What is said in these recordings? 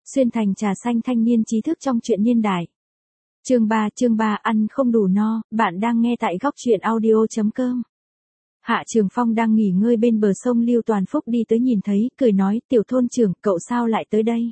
Xuyên thành trà xanh thanh niên trí thức trong truyện niên đại. Chương 3 ăn không đủ no, bạn đang nghe tại góc truyện audio.com. Hạ Trường Phong đang nghỉ ngơi bên bờ sông Lưu Toàn Phúc đi tới nhìn thấy, cười nói, tiểu thôn trưởng, cậu sao lại tới đây?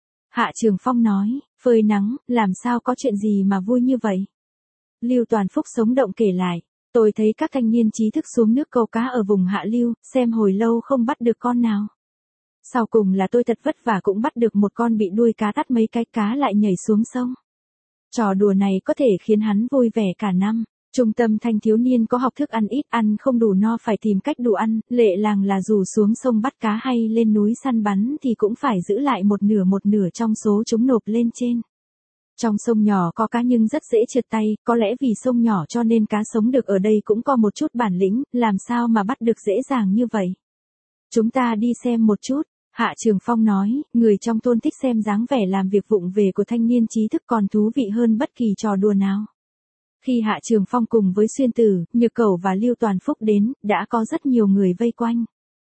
Hạ Trường Phong nói, phơi nắng, làm sao có chuyện gì mà vui như vậy? Lưu Toàn Phúc sống động kể lại, tôi thấy các thanh niên trí thức xuống nước câu cá ở vùng hạ lưu, xem hồi lâu không bắt được con nào. Sau cùng là tôi thật vất vả cũng bắt được một con bị đuôi cá tắt mấy cái cá lại nhảy xuống sông. Trò đùa này có thể khiến hắn vui vẻ cả năm. Trung tâm thanh thiếu niên có học thức ăn ít, ăn không đủ no phải tìm cách đủ ăn, lệ làng là dù xuống sông bắt cá hay lên núi săn bắn thì cũng phải giữ lại một nửa trong số chúng nộp lên trên. Trong sông nhỏ có cá nhưng rất dễ trượt tay, có lẽ vì sông nhỏ cho nên cá sống được ở đây cũng có một chút bản lĩnh, làm sao mà bắt được dễ dàng như vậy. Chúng ta đi xem một chút. Hạ Trường Phong nói, người trong thôn thích xem dáng vẻ làm việc vụng về của thanh niên trí thức còn thú vị hơn bất kỳ trò đùa nào. Khi Hạ Trường Phong cùng với Xuyên Tử, Nhược Cẩu và Lưu Toàn Phúc đến, đã có rất nhiều người vây quanh.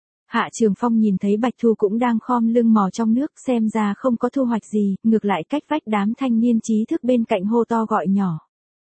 Hạ Trường Phong nhìn thấy Bạch Thu cũng đang khom lưng mò trong nước, xem ra không có thu hoạch gì, ngược lại cách vách đám thanh niên trí thức bên cạnh hô to gọi nhỏ.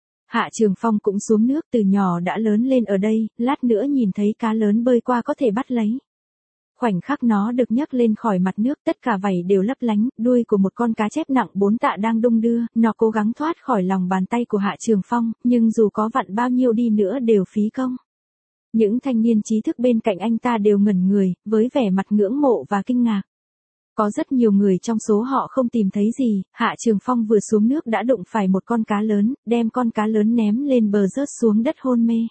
Hạ Trường Phong cũng xuống nước, từ nhỏ đã lớn lên ở đây, lát nữa nhìn thấy cá lớn bơi qua có thể bắt lấy. Khoảnh khắc nó được nhấc lên khỏi mặt nước, tất cả vảy đều lấp lánh, đuôi của một con cá chép nặng 4 tạ đang đung đưa, nó cố gắng thoát khỏi lòng bàn tay của Hạ Trường Phong, nhưng dù có vặn bao nhiêu đi nữa đều phí công. Những thanh niên trí thức bên cạnh anh ta đều ngẩn người, với vẻ mặt ngưỡng mộ và kinh ngạc. Có rất nhiều người trong số họ không tìm thấy gì, Hạ Trường Phong vừa xuống nước đã đụng phải một con cá lớn, đem con cá lớn ném lên bờ rớt xuống đất hôn mê.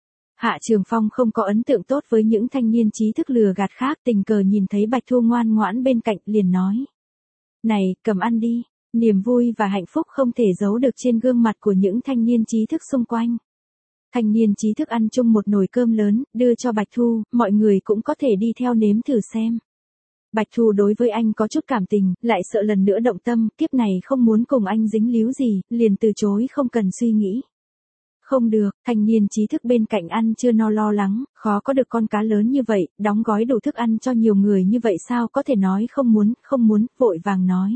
Hạ Trường Phong không có ấn tượng tốt với những thanh niên trí thức lừa gạt khác, tình cờ nhìn thấy Bạch Thu ngoan ngoãn bên cạnh liền nói. Này, cầm ăn đi, niềm vui và hạnh phúc không thể giấu được trên gương mặt của những thanh niên trí thức xung quanh. Thanh niên trí thức ăn chung một nồi cơm lớn, đưa cho Bạch Thu, mọi người cũng có thể đi theo nếm thử xem. Bạch Thu đối với anh có chút cảm tình, lại sợ lần nữa động tâm, kiếp này không muốn cùng anh dính líu gì, liền từ chối không cần suy nghĩ. Không được, thanh niên trí thức bên cạnh ăn chưa no lo lắng, khó có được con cá lớn như vậy, đóng gói đủ thức ăn cho nhiều người như vậy sao có thể nói không muốn, vội vàng nói.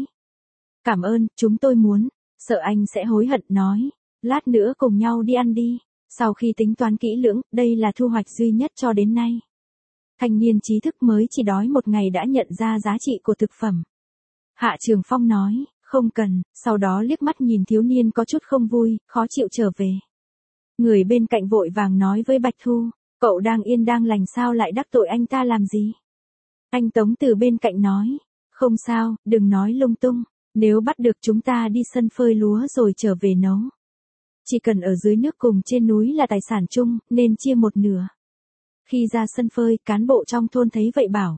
Cảm ơn, chúng tôi muốn, sợ anh sẽ hối hận nói, lát nữa cùng nhau đi ăn đi. Sau khi tính toán kỹ lưỡng, đây là thu hoạch duy nhất cho đến nay. Thanh niên trí thức mới chỉ đói một ngày đã nhận ra giá trị của thực phẩm. Hạ Trường Phong nói, không cần, sau đó liếc mắt nhìn thiếu niên có chút không vui, khó chịu trở về. Người bên cạnh vội vàng nói với Bạch Thu, cậu đang yên đang lành sao lại đắc tội anh ta làm gì? Anh Tống từ bên cạnh nói, không sao, đừng nói lung tung, nếu bắt được chúng ta đi sân phơi lúa rồi trở về nấu. Chỉ cần ở dưới nước cùng trên núi là tài sản chung, nên chia một nửa. Khi ra sân phơi, cán bộ trong thôn thấy vậy bảo.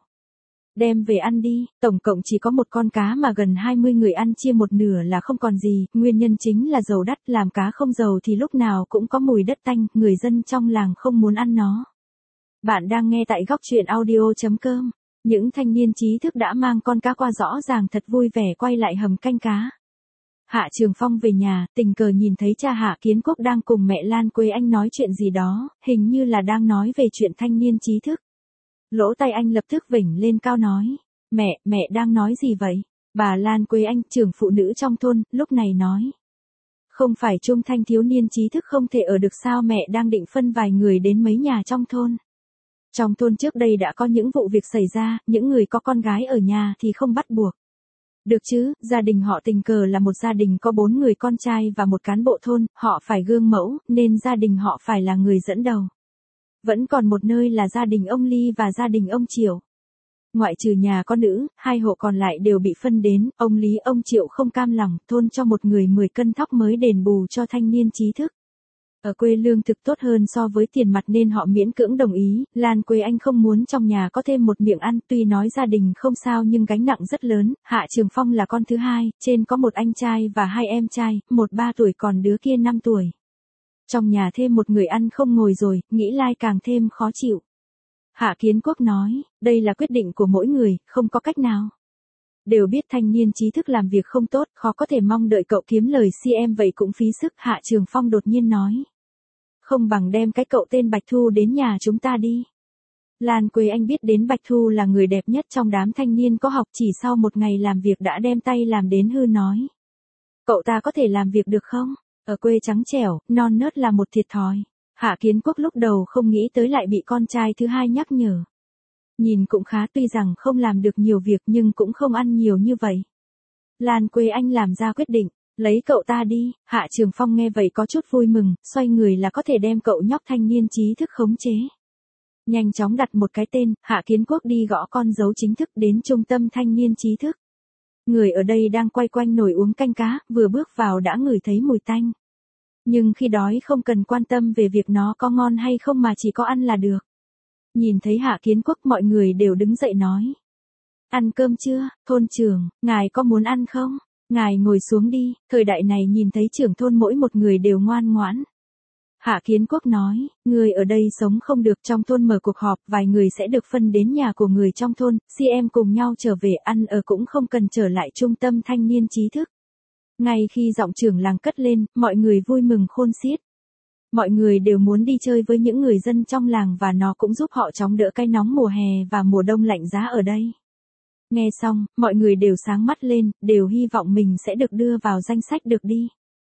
Đem về ăn đi, tổng cộng chỉ có một con cá mà gần 20 người ăn chia một nửa là không còn gì, nguyên nhân chính là dầu đắt, làm cá không dầu thì lúc nào cũng có mùi đất tanh, người dân trong làng không muốn ăn nó. Bạn đang nghe tại góc truyện audio.com, những thanh niên trí thức đã mang con cá qua rõ ràng thật vui vẻ quay lại hầm canh cá. Hạ Trường Phong về nhà, tình cờ nhìn thấy cha Hạ Kiến Quốc đang cùng mẹ Lan Quế Anh nói chuyện gì đó, hình như là đang nói về chuyện thanh niên trí thức. Lỗ tai anh lập tức vểnh lên cao nói, mẹ đang nói gì vậy? Bà Lan Quế Anh, trưởng phụ nữ trong thôn, lúc này nói. Không phải trung thanh thiếu niên trí thức không thể ở được sao, mẹ đang định phân vài người đến mấy nhà trong thôn. Trong thôn trước đây đã có những vụ việc xảy ra, những người có con gái ở nhà thì không bắt buộc. Được chứ, gia đình họ tình cờ là một gia đình có 4 người con trai và một cán bộ thôn, họ phải gương mẫu, nên gia đình họ phải là người dẫn đầu. Vẫn còn một nơi là gia đình ông Ly và gia đình ông Triệu. Ngoại trừ nhà có nữ, 2 hộ còn lại đều bị phân đến, ông Lý ông Triệu không cam lòng, thôn cho một người 10 cân thóc mới đền bù cho thanh niên trí thức. Ở quê lương thực tốt hơn so với tiền mặt nên họ miễn cưỡng đồng ý, Lan Quế Anh không muốn trong nhà có thêm một miệng ăn, tuy nói gia đình không sao nhưng gánh nặng rất lớn, Hạ Trường Phong là con thứ hai, trên có một anh trai và 2 em trai, một 3 tuổi còn đứa kia 5 tuổi. Trong nhà thêm một người ăn không ngồi rồi, nghĩ lai càng thêm khó chịu. Hạ Kiến Quốc nói, đây là quyết định của mỗi người, không có cách nào. Đều biết thanh niên trí thức làm việc không tốt, khó có thể mong đợi cậu kiếm lời CM vậy cũng phí sức. Hạ Trường Phong đột nhiên nói. Không bằng đem cái cậu tên Bạch Thu đến nhà chúng ta đi. Lan Quế Anh biết đến Bạch Thu là người đẹp nhất trong đám thanh niên có học, chỉ sau một ngày làm việc đã đem tay làm đến hư nói. Cậu ta có thể làm việc được không? Ở quê trắng trẻo, non nớt là một thiệt thòi. Hạ Kiến Quốc lúc đầu không nghĩ tới lại bị con trai thứ hai nhắc nhở. Nhìn cũng khá, tuy rằng không làm được nhiều việc nhưng cũng không ăn nhiều như vậy. Lan Quế Anh làm ra quyết định, lấy cậu ta đi. Hạ Trường Phong nghe vậy có chút vui mừng, xoay người là có thể đem cậu nhóc thanh niên trí thức khống chế. Nhanh chóng đặt một cái tên, Hạ Kiến Quốc đi gõ con dấu chính thức đến trung tâm thanh niên trí thức. Người ở đây đang quay quanh nồi uống canh cá, vừa bước vào đã ngửi thấy mùi tanh. Nhưng khi đói không cần quan tâm về việc nó có ngon hay không mà chỉ có ăn là được. Nhìn thấy Hạ Kiến Quốc mọi người đều đứng dậy nói. Ăn cơm chưa, thôn trưởng, ngài có muốn ăn không? Ngài ngồi xuống đi, thời đại này nhìn thấy trưởng thôn mỗi một người đều ngoan ngoãn. Hạ Kiến Quốc nói, người ở đây sống không được, trong thôn mở cuộc họp, vài người sẽ được phân đến nhà của người trong thôn, em cùng nhau trở về, ăn ở cũng không cần trở lại trung tâm thanh niên trí thức. Ngay khi giọng trưởng làng cất lên, mọi người vui mừng khôn xiết. Mọi người đều muốn đi chơi với những người dân trong làng và nó cũng giúp họ chống đỡ cái nóng mùa hè và mùa đông lạnh giá ở đây. Nghe xong, mọi người đều sáng mắt lên, đều hy vọng mình sẽ được đưa vào danh sách được đi.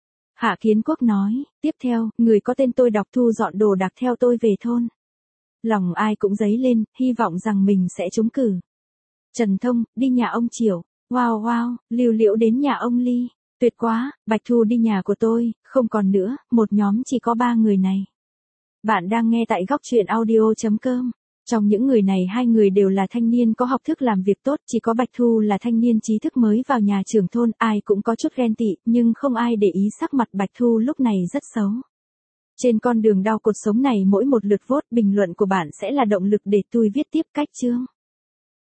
Hạ Kiến Quốc nói, tiếp theo, người có tên tôi đọc thu dọn đồ đạc theo tôi về thôn. Lòng ai cũng dấy lên, hy vọng rằng mình sẽ trúng cử. Trần Thông, đi nhà ông Triểu. Wow wow, Lưu Liễu đến nhà ông Ly. Tuyệt quá, Bạch Thu đi nhà của tôi, không còn nữa, một nhóm chỉ có 3 người này. Bạn đang nghe tại góc truyện audio.com. Trong những người này 2 người đều là thanh niên có học thức làm việc tốt, chỉ có Bạch Thu là thanh niên trí thức mới vào nhà trưởng thôn, ai cũng có chút ghen tị, nhưng không ai để ý sắc mặt Bạch Thu lúc này rất xấu. Trên con đường đau cột sống này mỗi một lượt vote bình luận của bạn sẽ là động lực để tôi viết tiếp cách chương.